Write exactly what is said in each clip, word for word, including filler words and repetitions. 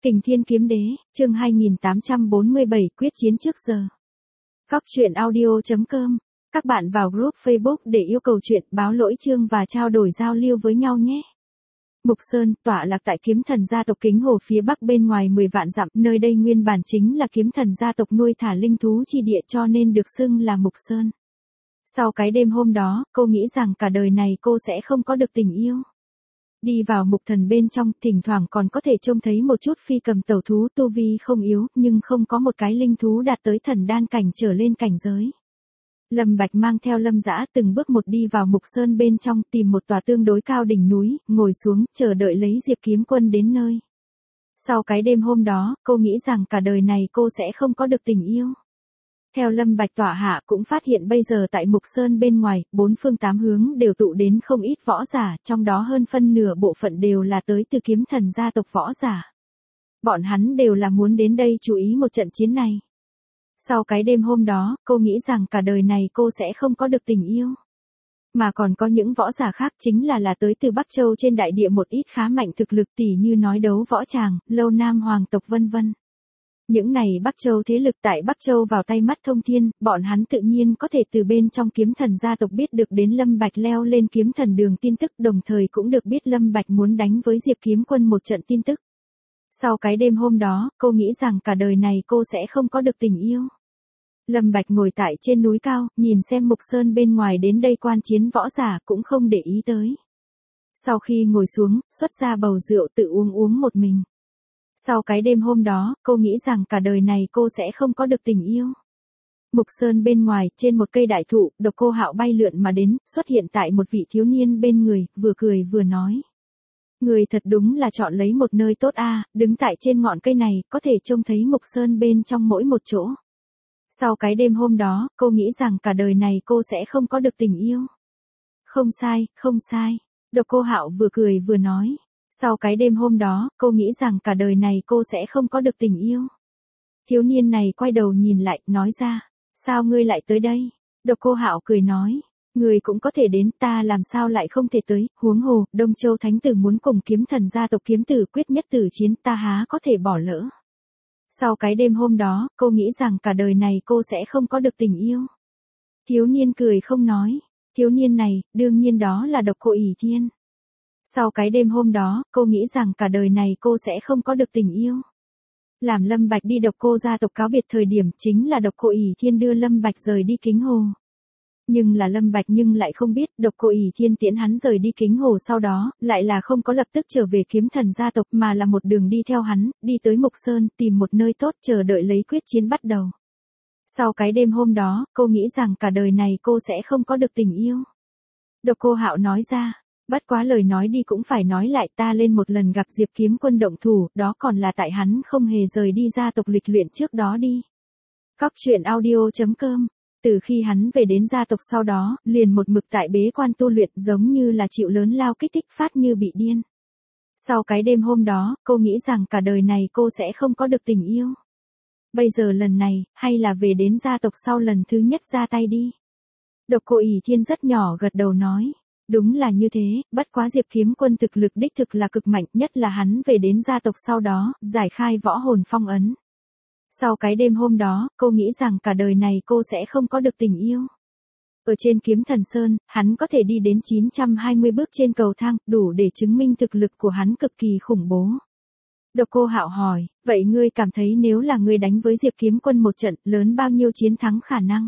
Kình Thiên Kiếm Đế, chương hai nghìn tám trăm bốn mươi bảy, quyết chiến trước giờ. Góc truyện audio chấm com. Các bạn vào group Facebook để yêu cầu chuyện, báo lỗi chương và trao đổi giao lưu với nhau nhé. Mục Sơn, tọa lạc tại Kiếm Thần gia tộc Kính Hồ phía bắc bên ngoài mười vạn dặm, nơi đây nguyên bản chính là Kiếm Thần gia tộc nuôi thả linh thú chi địa cho nên được xưng là Mục Sơn. Sau cái đêm hôm đó, cô nghĩ rằng cả đời này cô sẽ không có được tình yêu. Đi vào mục thần bên trong, thỉnh thoảng còn có thể trông thấy một chút phi cầm tẩu thú tu vi không yếu, nhưng không có một cái linh thú đạt tới thần đan cảnh trở lên cảnh giới. Lâm Bạch mang theo Lâm Dã từng bước một đi vào mục sơn bên trong, tìm một tòa tương đối cao đỉnh núi, ngồi xuống, chờ đợi lấy Diệp Kiếm Quân đến nơi. Sau cái đêm hôm đó, cô nghĩ rằng cả đời này cô sẽ không có được tình yêu. Theo Lâm Bạch tọa hạ cũng phát hiện bây giờ tại Mục Sơn bên ngoài, bốn phương tám hướng đều tụ đến không ít võ giả, trong đó hơn phân nửa bộ phận đều là tới từ Kiếm Thần gia tộc võ giả. Bọn hắn đều là muốn đến đây chú ý một trận chiến này. Sau cái đêm hôm đó, cô nghĩ rằng cả đời này cô sẽ không có được tình yêu. Mà còn có những võ giả khác chính là là tới từ Bắc Châu trên đại địa một ít khá mạnh thực lực tỉ như nói đấu võ tràng, lâu nam hoàng tộc vân vân. Những này Bắc Châu thế lực tại Bắc Châu vào tay mắt thông thiên, bọn hắn tự nhiên có thể từ bên trong Kiếm Thần gia tộc biết được đến Lâm Bạch leo lên Kiếm Thần đường tin tức, đồng thời cũng được biết Lâm Bạch muốn đánh với Diệp Kiếm Quân một trận tin tức. Sau cái đêm hôm đó, cô nghĩ rằng cả đời này cô sẽ không có được tình yêu. Lâm Bạch ngồi tại trên núi cao, nhìn xem Mục Sơn bên ngoài đến đây quan chiến võ giả cũng không để ý tới. Sau khi ngồi xuống, xuất ra bầu rượu tự uống uống một mình. Sau cái đêm hôm đó, cô nghĩ rằng cả đời này cô sẽ không có được tình yêu. Mục Sơn bên ngoài, trên một cây đại thụ, Độc Cô Hạo bay lượn mà đến, xuất hiện tại một vị thiếu niên bên người, vừa cười vừa nói. Người thật đúng là chọn lấy một nơi tốt a, đứng tại trên ngọn cây này, có thể trông thấy Mục Sơn bên trong mỗi một chỗ. Sau cái đêm hôm đó, cô nghĩ rằng cả đời này cô sẽ không có được tình yêu. Không sai, không sai. Độc Cô Hạo vừa cười vừa nói. Sau cái đêm hôm đó, cô nghĩ rằng cả đời này cô sẽ không có được tình yêu. Thiếu niên này quay đầu nhìn lại, nói ra. Sao ngươi lại tới đây? Độc Cô Hạo cười nói. Người cũng có thể đến, ta làm sao lại không thể tới, huống hồ, Đông Châu Thánh Tử muốn cùng Kiếm Thần gia tộc Kiếm Tử quyết nhất tử chiến, ta há có thể bỏ lỡ. Sau cái đêm hôm đó, cô nghĩ rằng cả đời này cô sẽ không có được tình yêu. Thiếu niên cười không nói. Thiếu niên này, đương nhiên đó là Độc Cô ỷ Thiên. Sau cái đêm hôm đó, cô nghĩ rằng cả đời này cô sẽ không có được tình yêu. Làm Lâm Bạch đi Độc Cô gia tộc cáo biệt thời điểm chính là Độc Cô ỷ Thiên đưa Lâm Bạch rời đi Kính Hồ. Nhưng là Lâm Bạch nhưng lại không biết Độc Cô ỷ Thiên tiễn hắn rời đi Kính Hồ sau đó, lại là không có lập tức trở về Kiếm Thần gia tộc mà là một đường đi theo hắn, đi tới Mục Sơn, tìm một nơi tốt chờ đợi lấy quyết chiến bắt đầu. Sau cái đêm hôm đó, cô nghĩ rằng cả đời này cô sẽ không có được tình yêu. Độc Cô Hạo nói ra. Bất quá lời nói đi cũng phải nói lại, ta lên một lần gặp Diệp Kiếm Quân động thủ, đó còn là tại hắn không hề rời đi gia tộc lịch luyện trước đó đi. Góc truyện audio chấm com. Từ khi hắn về đến gia tộc sau đó, liền một mực tại bế quan tu luyện giống như là chịu lớn lao kích thích phát như bị điên. Sau cái đêm hôm đó, cô nghĩ rằng cả đời này cô sẽ không có được tình yêu. Bây giờ lần này, hay là về đến gia tộc sau lần thứ nhất ra tay đi. Độc Cô ỷ Thiên rất nhỏ gật đầu nói. Đúng là như thế, bất quá Diệp Kiếm Quân thực lực đích thực là cực mạnh, nhất là hắn về đến gia tộc sau đó, giải khai võ hồn phong ấn. Sau cái đêm hôm đó, cô nghĩ rằng cả đời này cô sẽ không có được tình yêu. Ở trên Kiếm Thần Sơn, hắn có thể đi đến chín trăm hai mươi bước trên cầu thang, đủ để chứng minh thực lực của hắn cực kỳ khủng bố. Độc Cô Hạo hỏi, vậy ngươi cảm thấy nếu là ngươi đánh với Diệp Kiếm Quân một trận, lớn bao nhiêu chiến thắng khả năng?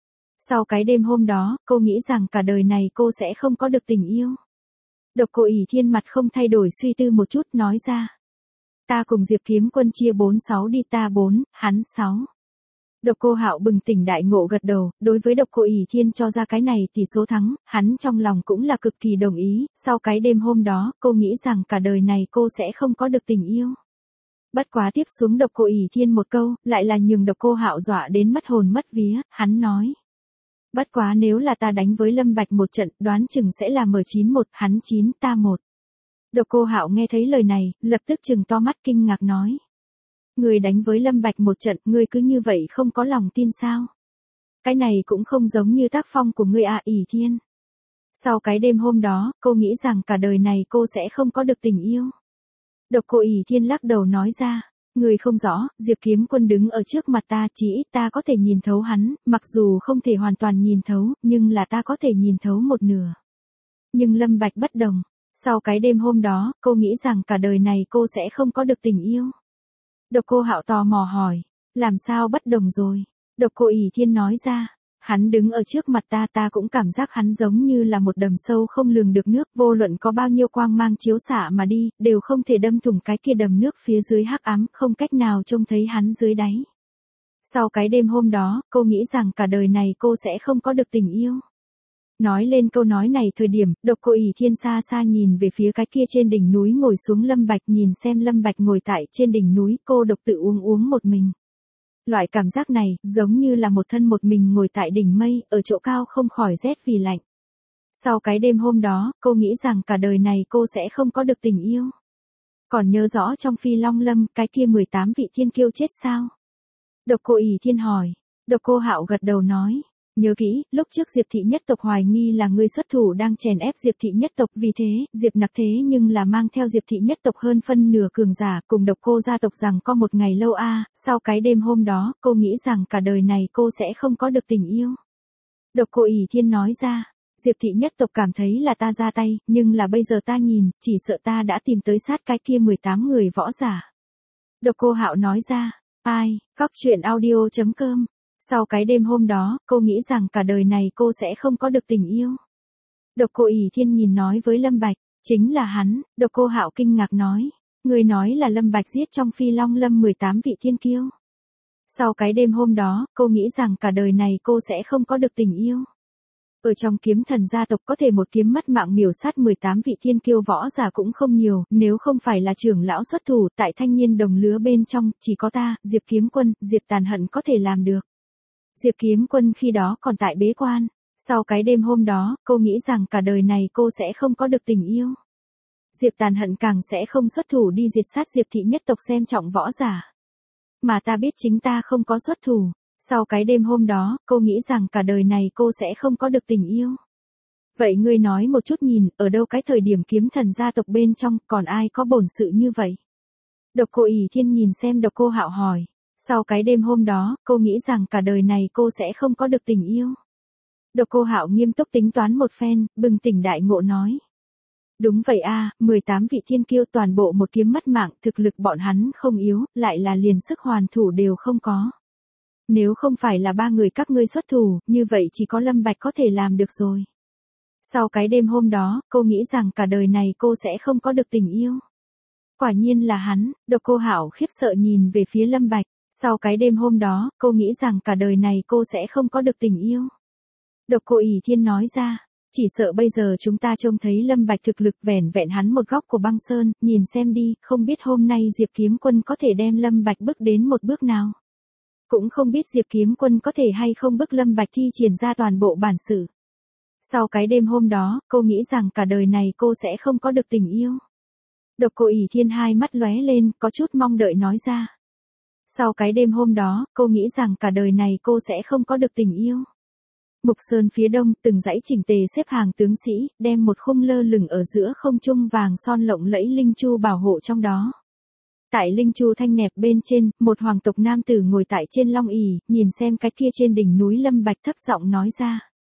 Sau cái đêm hôm đó, cô nghĩ rằng cả đời này cô sẽ không có được tình yêu. Độc Cô ỷ Thiên mặt không thay đổi suy tư một chút nói ra. Ta cùng Diệp Kiếm Quân chia bốn sáu đi, ta bốn, hắn sáu. Độc Cô Hạo bừng tỉnh đại ngộ gật đầu, đối với Độc Cô ỷ Thiên cho ra cái này thì số thắng, hắn trong lòng cũng là cực kỳ đồng ý, sau cái đêm hôm đó, cô nghĩ rằng cả đời này cô sẽ không có được tình yêu. Bất quá tiếp xuống Độc Cô ỷ Thiên một câu, lại là nhường Độc Cô Hạo dọa đến mất hồn mất vía, hắn nói. Bất quá nếu là ta đánh với Lâm Bạch một trận, đoán chừng sẽ là M chín một, hắn chín, ta một. Độc Cô Hạo nghe thấy lời này, lập tức trừng to mắt kinh ngạc nói. Người đánh với Lâm Bạch một trận, ngươi cứ như vậy không có lòng tin sao? Cái này cũng không giống như tác phong của ngươi à, ỷ Thiên. Sau cái đêm hôm đó, cô nghĩ rằng cả đời này cô sẽ không có được tình yêu. Độc Cô ỷ Thiên lắc đầu nói ra, người không rõ, Diệp Kiếm Quân đứng ở trước mặt ta, chỉ ít ta có thể nhìn thấu hắn, mặc dù không thể hoàn toàn nhìn thấu, nhưng là ta có thể nhìn thấu một nửa. Nhưng Lâm Bạch bất đồng. Sau cái đêm hôm đó, cô nghĩ rằng cả đời này cô sẽ không có được tình yêu. Độc Cô Hạo tò mò hỏi, làm sao bất đồng rồi? Độc Cô ỷ Thiên nói ra, hắn đứng ở trước mặt ta, ta cũng cảm giác hắn giống như là một đầm sâu không lường được nước, vô luận có bao nhiêu quang mang chiếu xạ mà đi, đều không thể đâm thủng cái kia đầm nước phía dưới hắc ám, không cách nào trông thấy hắn dưới đáy. Sau cái đêm hôm đó, cô nghĩ rằng cả đời này cô sẽ không có được tình yêu. Nói lên câu nói này thời điểm, Độc Cô ỷ Thiên xa xa nhìn về phía cái kia trên đỉnh núi ngồi xuống Lâm Bạch, nhìn xem Lâm Bạch ngồi tại trên đỉnh núi, cô độc tự uống uống một mình. Loại cảm giác này, giống như là một thân một mình ngồi tại đỉnh mây, ở chỗ cao không khỏi rét vì lạnh. Sau cái đêm hôm đó, cô nghĩ rằng cả đời này cô sẽ không có được tình yêu. Còn nhớ rõ trong Phi Long Lâm, cái kia mười tám vị thiên kiêu chết sao? Độc Cô ỷ Thiên hỏi. Độc Cô Hạo gật đầu nói. Nhớ kỹ, lúc trước Diệp thị nhất tộc hoài nghi là ngươi xuất thủ đang chèn ép Diệp thị nhất tộc, vì thế, Diệp Nặc thế nhưng là mang theo Diệp thị nhất tộc hơn phân nửa cường giả, cùng Độc Cô gia tộc rằng có một ngày lâu a, sau cái đêm hôm đó, cô nghĩ rằng cả đời này cô sẽ không có được tình yêu. Độc Cô ỷ Thiên nói ra, Diệp thị nhất tộc cảm thấy là ta ra tay, nhưng là bây giờ ta nhìn, chỉ sợ ta đã tìm tới sát cái kia mười tám người võ giả. Độc Cô Hạo nói ra, ai, Cóc Truyện Audio chấm com. Sau cái đêm hôm đó, cô nghĩ rằng cả đời này cô sẽ không có được tình yêu. Độc Cô ỷ Thiên nhìn nói với Lâm Bạch, chính là hắn. Độc Cô Hạo kinh ngạc nói, người nói là Lâm Bạch giết trong Phi Long Lâm mười tám vị thiên kiêu. Sau cái đêm hôm đó, cô nghĩ rằng cả đời này cô sẽ không có được tình yêu. Ở trong Kiếm Thần gia tộc có thể một kiếm mất mạng miểu sát mười tám vị thiên kiêu võ giả cũng không nhiều, nếu không phải là trưởng lão xuất thủ, tại thanh niên đồng lứa bên trong, chỉ có ta, Diệp Kiếm Quân, Diệp Tàn Hận có thể làm được. Diệp Kiếm Quân khi đó còn tại bế quan. Sau cái đêm hôm đó, cô nghĩ rằng cả đời này cô sẽ không có được tình yêu. Diệp Tàn Hận càng sẽ không xuất thủ đi diệt sát Diệp thị nhất tộc xem trọng võ giả. Mà ta biết chính ta không có xuất thủ. Sau cái đêm hôm đó, cô nghĩ rằng cả đời này cô sẽ không có được tình yêu. Vậy ngươi nói một chút, nhìn, ở đâu cái thời điểm Kiếm Thần gia tộc bên trong, còn ai có bổn sự như vậy? Độc Cô ỷ Thiên nhìn xem Độc Cô Hạo hỏi. Sau cái đêm hôm đó, cô nghĩ rằng cả đời này cô sẽ không có được tình yêu. Độc Cô Hạo nghiêm túc tính toán một phen, bừng tỉnh đại ngộ nói. Đúng vậy a, mười tám vị thiên kiêu toàn bộ một kiếm mất mạng, thực lực bọn hắn không yếu, lại là liền sức hoàn thủ đều không có. Nếu không phải là ba người các ngươi xuất thủ, như vậy chỉ có Lâm Bạch có thể làm được rồi. Sau cái đêm hôm đó, cô nghĩ rằng cả đời này cô sẽ không có được tình yêu. Quả nhiên là hắn. Độc Cô Hạo khiếp sợ nhìn về phía Lâm Bạch. Sau cái đêm hôm đó, cô nghĩ rằng cả đời này cô sẽ không có được tình yêu. Độc Cô ỷ Thiên nói ra, chỉ sợ bây giờ chúng ta trông thấy Lâm Bạch thực lực vẻn vẹn hắn một góc của băng sơn, nhìn xem đi, không biết hôm nay Diệp Kiếm Quân có thể đem Lâm Bạch bước đến một bước nào. Cũng không biết Diệp Kiếm Quân có thể hay không bức Lâm Bạch thi triển ra toàn bộ bản sự. Sau cái đêm hôm đó, cô nghĩ rằng cả đời này cô sẽ không có được tình yêu. Độc Cô ỷ Thiên hai mắt lóe lên, có chút mong đợi nói ra. Sau cái đêm hôm đó, cô nghĩ rằng cả đời này cô sẽ không có được tình yêu. Mục Sơn phía đông, từng dãy chỉnh tề xếp hàng tướng sĩ, đem một khung lơ lửng ở giữa không trung vàng son lộng lẫy linh chu bảo hộ trong đó. Tại linh chu thanh nẹp bên trên, một hoàng tộc nam tử ngồi tại trên long ỷ, nhìn xem cái kia trên đỉnh núi Lâm Bạch, thấp giọng nói ra.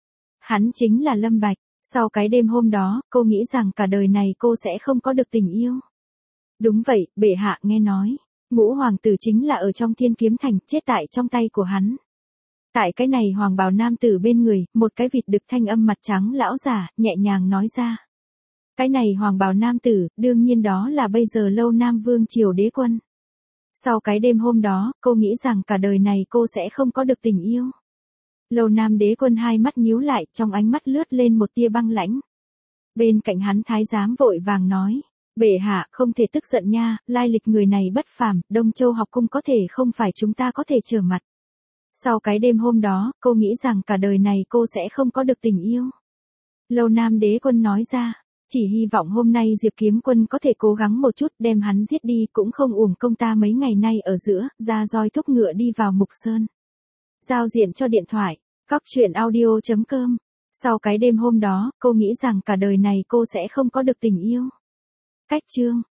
Hắn chính là Lâm Bạch. Sau cái đêm hôm đó, cô nghĩ rằng cả đời này cô sẽ không có được tình yêu. Đúng vậy, bệ hạ nghe nói. Ngũ hoàng tử chính là ở trong Thiên Kiếm Thành, chết tại trong tay của hắn. Tại cái này hoàng bào nam tử bên người, một cái vịt đực thanh âm mặt trắng lão giả, nhẹ nhàng nói ra. Cái này hoàng bào nam tử, đương nhiên đó là bây giờ Lâu Nam Vương triều đế quân. Sau cái đêm hôm đó, cô nghĩ rằng cả đời này cô sẽ không có được tình yêu. Lâu Nam đế quân hai mắt nhíu lại, trong ánh mắt lướt lên một tia băng lãnh. Bên cạnh hắn thái giám vội vàng nói. Bệ hạ, không thể tức giận nha, lai lịch người này bất phàm, Đông Châu học cung có thể không phải chúng ta có thể trở mặt. Sau cái đêm hôm đó, cô nghĩ rằng cả đời này cô sẽ không có được tình yêu. Lâu Nam đế quân nói ra, chỉ hy vọng hôm nay Diệp Kiếm Quân có thể cố gắng một chút đem hắn giết đi, cũng không uổng công ta mấy ngày nay ở giữa, ra roi thúc ngựa đi vào Mục Sơn. Giao diện cho điện thoại, cóc truyện audio chấm com. Sau cái đêm hôm đó, cô nghĩ rằng cả đời này cô sẽ không có được tình yêu. Cách chương